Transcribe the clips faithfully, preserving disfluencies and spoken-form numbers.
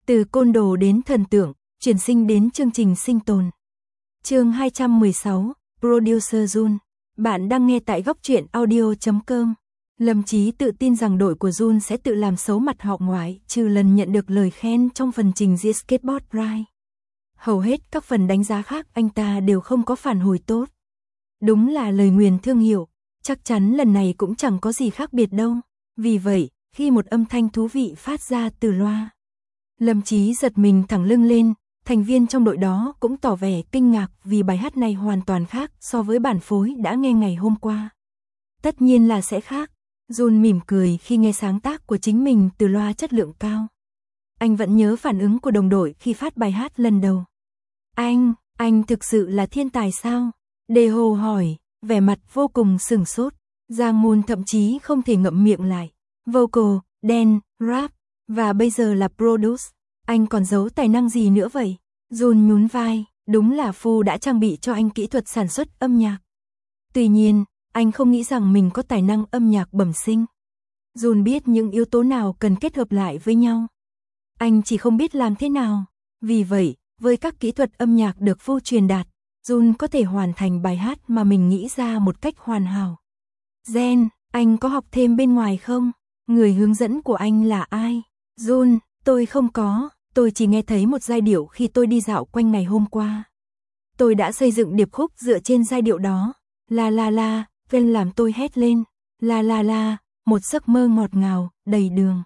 Từ côn đồ đến thần tượng, chuyển sinh đến chương trình sinh tồn. Chương hai trăm mười sáu, Producer Jun. Bạn đang nghe tại góc truyện audio chấm com. Lâm Chí tự tin rằng đội của Jun sẽ tự làm xấu mặt họ ngoại, trừ lần nhận được lời khen trong phần trình diễn Skateboard Ride. Hầu hết các phần đánh giá khác anh ta đều không có phản hồi tốt. Đúng là lời nguyền thương hiệu, chắc chắn lần này cũng chẳng có gì khác biệt đâu. Vì vậy, khi một âm thanh thú vị phát ra từ loa, Lâm Chí giật mình thẳng lưng lên, thành viên trong đội đó cũng tỏ vẻ kinh ngạc vì bài hát này hoàn toàn khác so với bản phối đã nghe ngày hôm qua. Tất nhiên là sẽ khác. Jun mỉm cười khi nghe sáng tác của chính mình từ loa chất lượng cao. Anh vẫn nhớ phản ứng của đồng đội khi phát bài hát lần đầu. Anh, anh thực sự là thiên tài sao? Daeho hỏi, vẻ mặt vô cùng sửng sốt. Jang Moon thậm chí không thể ngậm miệng lại. Vocal, dance, rap, và bây giờ là produce. Anh còn giấu tài năng gì nữa vậy? Jun nhún vai, đúng là Phu đã trang bị cho anh kỹ thuật sản xuất âm nhạc. Tuy nhiên, anh không nghĩ rằng mình có tài năng âm nhạc bẩm sinh. Jun biết những yếu tố nào cần kết hợp lại với nhau. Anh chỉ không biết làm thế nào. Vì vậy, với các kỹ thuật âm nhạc được Phu truyền đạt, Jun có thể hoàn thành bài hát mà mình nghĩ ra một cách hoàn hảo. Jen, anh có học thêm bên ngoài không? Người hướng dẫn của anh là ai? Jun, tôi không có, tôi chỉ nghe thấy một giai điệu khi tôi đi dạo quanh ngày hôm qua. Tôi đã xây dựng điệp khúc dựa trên giai điệu đó. La la la, Ven làm tôi hét lên. La la la, một giấc mơ ngọt ngào, đầy đường.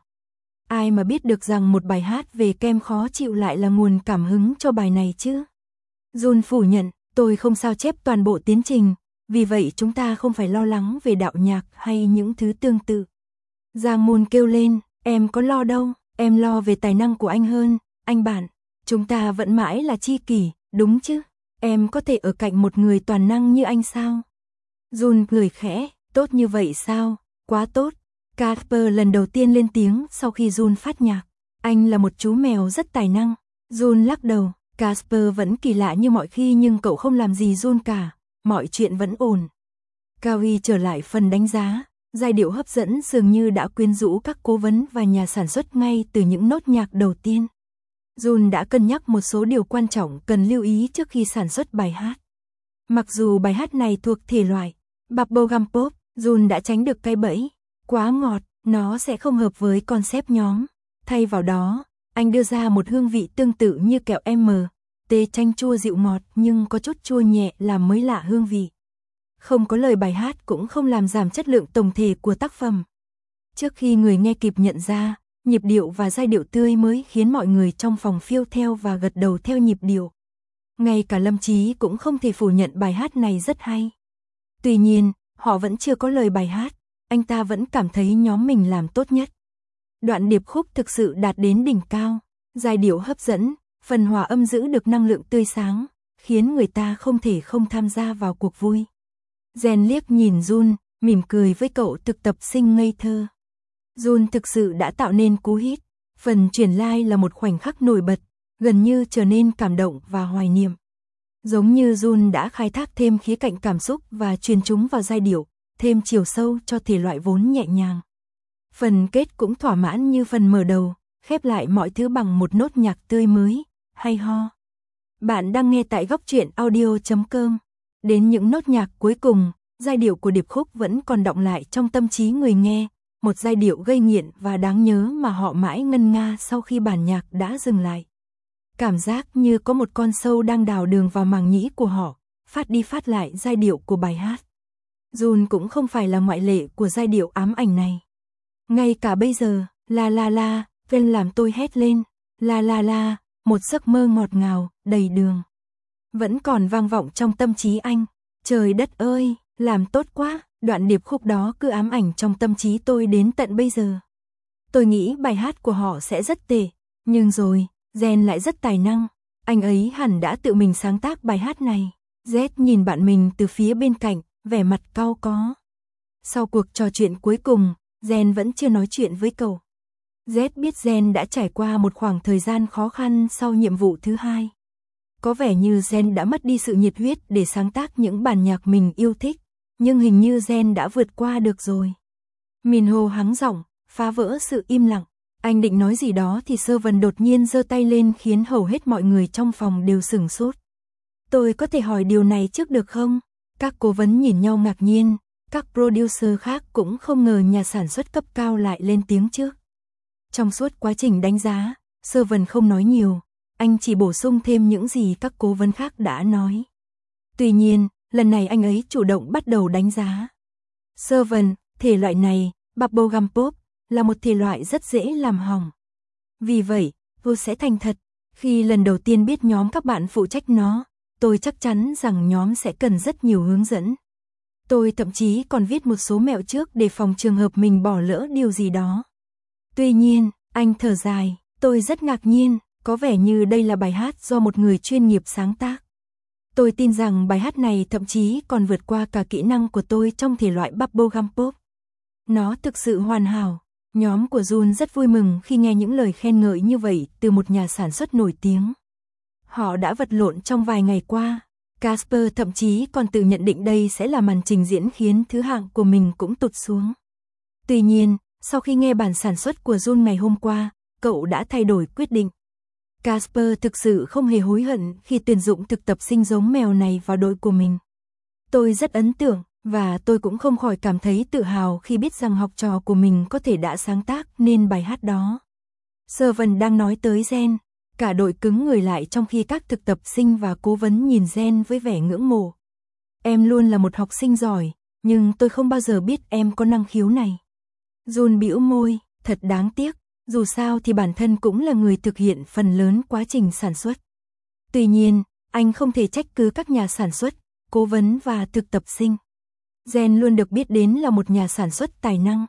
Ai mà biết được rằng một bài hát về kem khó chịu lại là nguồn cảm hứng cho bài này chứ? Jun phủ nhận, tôi không sao chép toàn bộ tiến trình, vì vậy chúng ta không phải lo lắng về đạo nhạc hay những thứ tương tự. Jang Moon kêu lên, em có lo đâu, em lo về tài năng của anh hơn, anh bạn. Chúng ta vẫn mãi là tri kỷ, đúng chứ? Em có thể ở cạnh một người toàn năng như anh sao? Jun cười khẽ, tốt như vậy sao? Quá tốt. Casper lần đầu tiên lên tiếng sau khi Jun phát nhạc. Anh là một chú mèo rất tài năng. Jun lắc đầu, Casper vẫn kỳ lạ như mọi khi nhưng cậu không làm gì Jun cả. Mọi chuyện vẫn ổn. Kawi trở lại phần đánh giá. Giai điệu hấp dẫn dường như đã quyến rũ các cố vấn và nhà sản xuất ngay từ những nốt nhạc đầu tiên. Jun đã cân nhắc một số điều quan trọng cần lưu ý trước khi sản xuất bài hát. Mặc dù bài hát này thuộc thể loại bubblegum pop, Jun đã tránh được cái bẫy quá ngọt, nó sẽ không hợp với concept nhóm. Thay vào đó, anh đưa ra một hương vị tương tự như kẹo M, tê chanh chua dịu ngọt nhưng có chút chua nhẹ làm mới lạ hương vị. Không có lời bài hát cũng không làm giảm chất lượng tổng thể của tác phẩm. Trước khi người nghe kịp nhận ra, nhịp điệu và giai điệu tươi mới khiến mọi người trong phòng phiêu theo và gật đầu theo nhịp điệu. Ngay cả Lâm Chí cũng không thể phủ nhận bài hát này rất hay. Tuy nhiên, họ vẫn chưa có lời bài hát, anh ta vẫn cảm thấy nhóm mình làm tốt nhất. Đoạn điệp khúc thực sự đạt đến đỉnh cao, giai điệu hấp dẫn, phần hòa âm giữ được năng lượng tươi sáng, khiến người ta không thể không tham gia vào cuộc vui. Jen liếc nhìn Jun, mỉm cười với cậu thực tập sinh ngây thơ. Jun thực sự đã tạo nên cú hit, phần chuyển live là một khoảnh khắc nổi bật, gần như trở nên cảm động và hoài niệm. Giống như Jun đã khai thác thêm khía cạnh cảm xúc và truyền chúng vào giai điệu, thêm chiều sâu cho thể loại vốn nhẹ nhàng. Phần kết cũng thỏa mãn như phần mở đầu, khép lại mọi thứ bằng một nốt nhạc tươi mới, hay ho. Bạn đang nghe tại góc truyện audio chấm com. Đến những nốt nhạc cuối cùng, giai điệu của điệp khúc vẫn còn đọng lại trong tâm trí người nghe, một giai điệu gây nghiện và đáng nhớ mà họ mãi ngân nga sau khi bản nhạc đã dừng lại. Cảm giác như có một con sâu đang đào đường vào màng nhĩ của họ, phát đi phát lại giai điệu của bài hát. Jun cũng không phải là ngoại lệ của giai điệu ám ảnh này. Ngay cả bây giờ, la la la, Ven làm tôi hét lên, la la la, một giấc mơ ngọt ngào, đầy đường. Vẫn còn vang vọng trong tâm trí anh. Trời đất ơi, làm tốt quá, đoạn điệp khúc đó cứ ám ảnh trong tâm trí tôi đến tận bây giờ. Tôi nghĩ bài hát của họ sẽ rất tệ, nhưng rồi, Jen lại rất tài năng. Anh ấy hẳn đã tự mình sáng tác bài hát này. Z nhìn bạn mình từ phía bên cạnh, vẻ mặt cau có. Sau cuộc trò chuyện cuối cùng, Jen vẫn chưa nói chuyện với cậu. Z biết Jen đã trải qua một khoảng thời gian khó khăn sau nhiệm vụ thứ hai. Có vẻ như Jen đã mất đi sự nhiệt huyết để sáng tác những bản nhạc mình yêu thích, nhưng hình như Jen đã vượt qua được rồi. Minho hắng giọng, phá vỡ sự im lặng. Anh định nói gì đó thì Sơ Vân đột nhiên giơ tay lên khiến hầu hết mọi người trong phòng đều sửng sốt. Tôi có thể hỏi điều này trước được không? Các cố vấn nhìn nhau ngạc nhiên, các producer khác cũng không ngờ nhà sản xuất cấp cao lại lên tiếng trước. Trong suốt quá trình đánh giá, Sơ Vân không nói nhiều, anh chỉ bổ sung thêm những gì các cố vấn khác đã nói. Tuy nhiên, lần này anh ấy chủ động bắt đầu đánh giá. Sơ Vân, thể loại này, bubblegum pop, là một thể loại rất dễ làm hỏng. Vì vậy, tôi sẽ thành thật, khi lần đầu tiên biết nhóm các bạn phụ trách nó, tôi chắc chắn rằng nhóm sẽ cần rất nhiều hướng dẫn. Tôi thậm chí còn viết một số mẹo trước để phòng trường hợp mình bỏ lỡ điều gì đó. Tuy nhiên, anh thở dài, tôi rất ngạc nhiên, có vẻ như đây là bài hát do một người chuyên nghiệp sáng tác. Tôi tin rằng bài hát này thậm chí còn vượt qua cả kỹ năng của tôi trong thể loại bubblegum pop. Nó thực sự hoàn hảo. Nhóm của Jun rất vui mừng khi nghe những lời khen ngợi như vậy từ một nhà sản xuất nổi tiếng. Họ đã vật lộn trong vài ngày qua. Casper thậm chí còn tự nhận định đây sẽ là màn trình diễn khiến thứ hạng của mình cũng tụt xuống. Tuy nhiên, sau khi nghe bản sản xuất của Jun ngày hôm qua, cậu đã thay đổi quyết định. Casper thực sự không hề hối hận khi tuyển dụng thực tập sinh giống mèo này vào đội của mình. Tôi rất ấn tượng, và tôi cũng không khỏi cảm thấy tự hào khi biết rằng học trò của mình có thể đã sáng tác nên bài hát đó. Sơ Vân đang nói tới Gen, cả đội cứng người lại trong khi các thực tập sinh và cố vấn nhìn Gen với vẻ ngưỡng mộ. Em luôn là một học sinh giỏi, nhưng tôi không bao giờ biết em có năng khiếu này. Jun bĩu môi, thật đáng tiếc, dù sao thì bản thân cũng là người thực hiện phần lớn quá trình sản xuất. Tuy nhiên, anh không thể trách cứ các nhà sản xuất, cố vấn và thực tập sinh. Gen luôn được biết đến là một nhà sản xuất tài năng.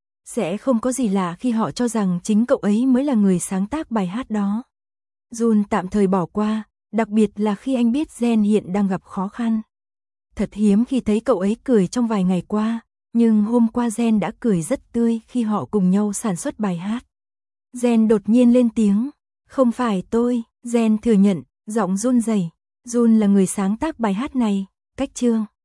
Sẽ không có gì lạ khi họ cho rằng chính cậu ấy mới là người sáng tác bài hát đó. Jun tạm thời bỏ qua, đặc biệt là khi anh biết Gen hiện đang gặp khó khăn. Thật hiếm khi thấy cậu ấy cười trong vài ngày qua, nhưng hôm qua Gen đã cười rất tươi khi họ cùng nhau sản xuất bài hát. Gen đột nhiên lên tiếng, không phải tôi, Gen thừa nhận, giọng run rẩy. Jun là người sáng tác bài hát này, cách chương.